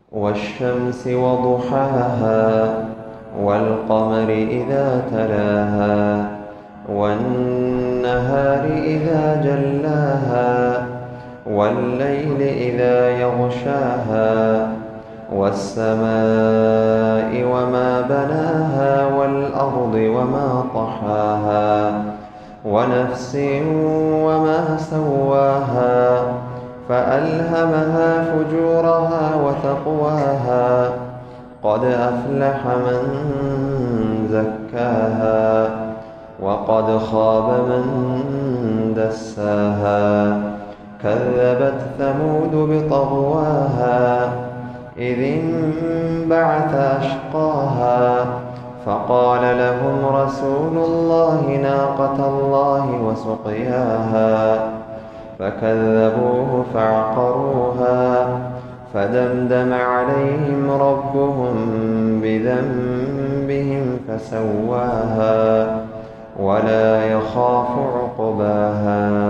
والشمس وضحاها والقمر إذا تلاها والنهار إذا جلاها والليل إذا يغشاها والسماء وما بناها والأرض وما طحاها ونفس وما سواها فألهمها فجورها وتقواها قد أفلح من زكاها وقد خاب من دساها كذبت ثمود بطغواها إذ انبعث أشقاها فقال لهم رسول الله ناقة الله وسقياها فكذبوه فعقروها فدمدم عليهم ربهم بذنبهم فسواها ولا يخاف عقباها